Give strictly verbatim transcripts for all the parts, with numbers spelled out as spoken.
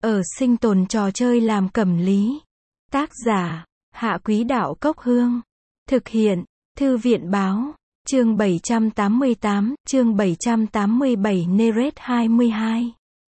ở sinh tồn trò chơi làm cẩm lý. Tác giả, Hạ Quý Đạo Cốc Hương. Thực hiện, Thư viện Báo. Chương bảy trăm tám mươi tám, chương bảy trăm tám mươi bảy Neret hai mươi hai.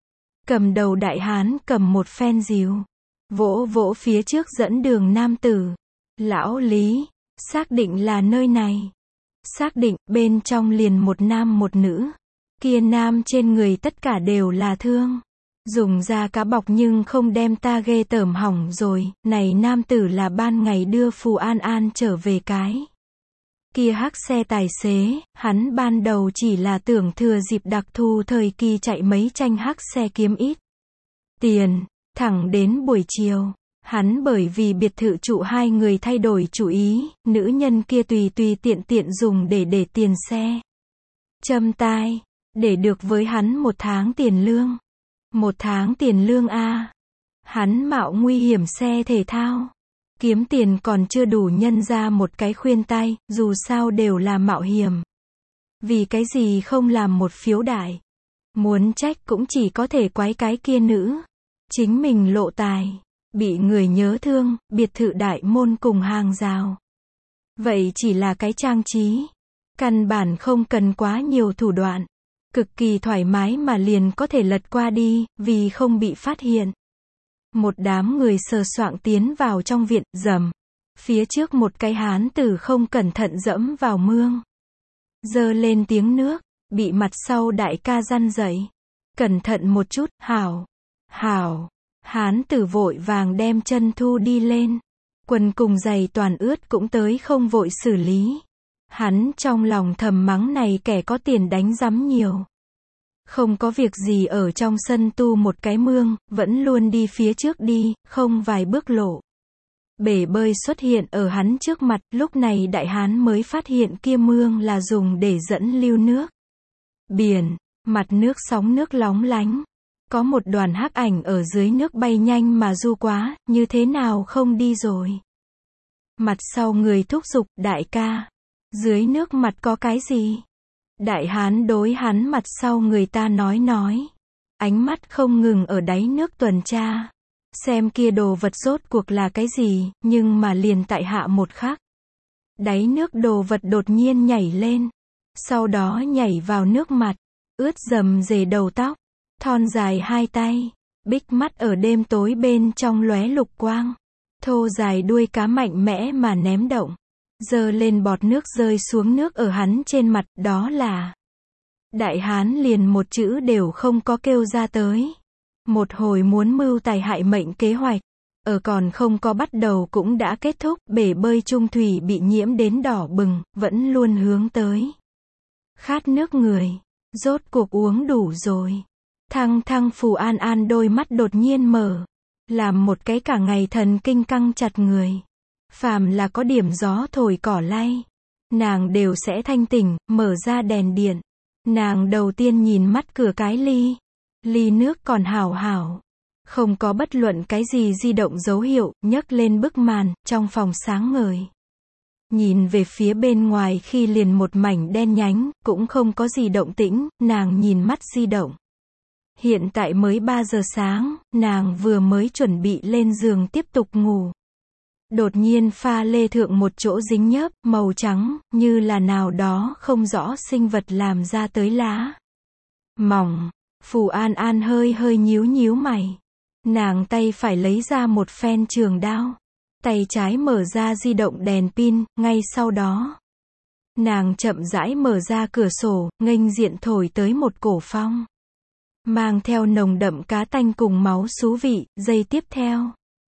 Cầm đầu đại hán cầm một phen rìu, vỗ vỗ phía trước dẫn đường nam tử. Lão Lý, xác định là nơi này. Xác định, bên trong liền một nam một nữ. Kia nam trên người tất cả đều là thương. Dùng da cá bọc nhưng không đem ta ghê tởm hỏng rồi. Này nam tử là ban ngày đưa Phù An An trở về cái kia hắc xe tài xế, hắn ban đầu chỉ là tưởng thừa dịp đặc thù thời kỳ chạy mấy tranh hắc xe kiếm ít tiền. Thẳng đến buổi chiều, hắn bởi vì biệt thự trụ hai người thay đổi chủ ý, nữ nhân kia tùy tùy tiện tiện dùng để để tiền xe. Châm tai, để được với hắn một tháng tiền lương. Một tháng tiền lương a. Hắn mạo nguy hiểm xe thể thao. Kiếm tiền còn chưa đủ nhân ra một cái khuyên tai, dù sao đều là mạo hiểm. Vì cái gì không làm một phiếu đại? Muốn trách cũng chỉ có thể quái cái kia nữ. Chính mình lộ tài, bị người nhớ thương, biệt thự đại môn cùng hàng rào. Vậy chỉ là cái trang trí. Căn bản không cần quá nhiều thủ đoạn. Cực kỳ thoải mái mà liền có thể lật qua đi, vì không bị phát hiện. Một đám người sờ soạng tiến vào trong viện, rầm. Phía trước một cái hán tử không cẩn thận dẫm vào mương. Giơ lên tiếng nước, bị mặt sau đại ca răn dậy. Cẩn thận một chút, hảo. Hảo. Hán tử vội vàng đem chân thu đi lên. Quần cùng giày toàn ướt cũng tới không vội xử lý. Hắn trong lòng thầm mắng này kẻ có tiền đánh rắm nhiều. Không có việc gì ở trong sân tu một cái mương, vẫn luôn đi phía trước đi, không vài bước lộ. Bể bơi xuất hiện ở hắn trước mặt, lúc này đại hán mới phát hiện kia mương là dùng để dẫn lưu nước. Biển, mặt nước sóng nước lóng lánh. Có một đoàn hắc ảnh ở dưới nước bay nhanh mà du quá, như thế nào không đi rồi. Mặt sau người thúc giục, đại ca. Dưới nước mặt có cái gì? Đại hán đối hắn mặt sau người ta nói nói. Ánh mắt không ngừng ở đáy nước tuần tra. Xem kia đồ vật rốt cuộc là cái gì, nhưng mà liền tại hạ một khắc. Đáy nước đồ vật đột nhiên nhảy lên. Sau đó nhảy vào nước mặt. Ướt dầm dề đầu tóc. Thon dài hai tay. Bích mắt ở đêm tối bên trong lóe lục quang. Thô dài đuôi cá mạnh mẽ mà ném động. Giơ lên bọt nước rơi xuống nước ở hắn trên mặt, đó là. Đại hán liền một chữ đều không có kêu ra tới. Một hồi muốn mưu tài hại mệnh kế hoạch, ở còn không có bắt đầu cũng đã kết thúc, bể bơi trung thủy bị nhiễm đến đỏ bừng, vẫn luôn hướng tới. Khát nước người, rốt cuộc uống đủ rồi. Thăng thăng Phù An An đôi mắt đột nhiên mở, làm một cái cả ngày thần kinh căng chặt người. Phàm là có điểm gió thổi cỏ lay, nàng đều sẽ thanh tỉnh, mở ra đèn điện. Nàng đầu tiên nhìn mắt cửa cái ly. Ly nước còn hảo hảo. Không có bất luận cái gì di động dấu hiệu, nhấc lên bức màn, trong phòng sáng ngời. Nhìn về phía bên ngoài khi liền một mảnh đen nhánh, cũng không có gì động tĩnh, nàng nhìn mắt di động. Hiện tại mới ba giờ sáng, nàng vừa mới chuẩn bị lên giường tiếp tục ngủ. Đột nhiên pha lê thượng một chỗ dính nhớp, màu trắng, như là nào đó không rõ sinh vật làm ra tới lá mỏng. Phù An An hơi hơi nhíu nhíu mày. Nàng tay phải lấy ra một phen trường đao. Tay trái mở ra di động đèn pin, ngay sau đó. Nàng chậm rãi mở ra cửa sổ, nghênh diện thổi tới một cổ phong. Mang theo nồng đậm cá tanh cùng máu xú vị, giây tiếp theo.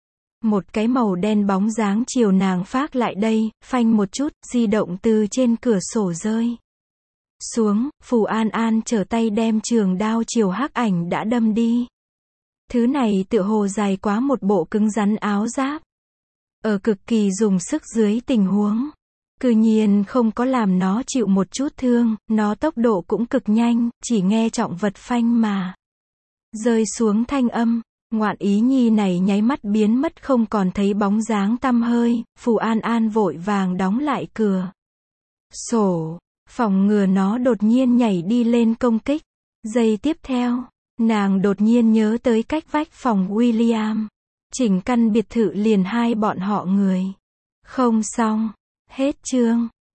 Một cái màu đen bóng dáng chiều nàng phác lại đây, phanh một chút, di động từ trên cửa sổ rơi xuống, Phù An An trở tay đem trường đao chiều hắc ảnh đã đâm đi. Thứ này tựa hồ dài quá một bộ cứng rắn áo giáp. Ở cực kỳ dùng sức dưới tình huống, cư nhiên không có làm nó chịu một chút thương, nó tốc độ cũng cực nhanh, chỉ nghe trọng vật phanh mà rơi xuống thanh âm. Ngoạn ý nhi này nháy mắt biến mất không còn thấy bóng dáng tăm hơi, Phù An An vội vàng đóng lại cửa sổ, phòng ngừa nó đột nhiên nhảy đi lên công kích. Giây tiếp theo, Nàng đột nhiên nhớ tới cách vách phòng William. Chỉnh căn biệt thự liền hai bọn họ người. Không xong. Hết chương.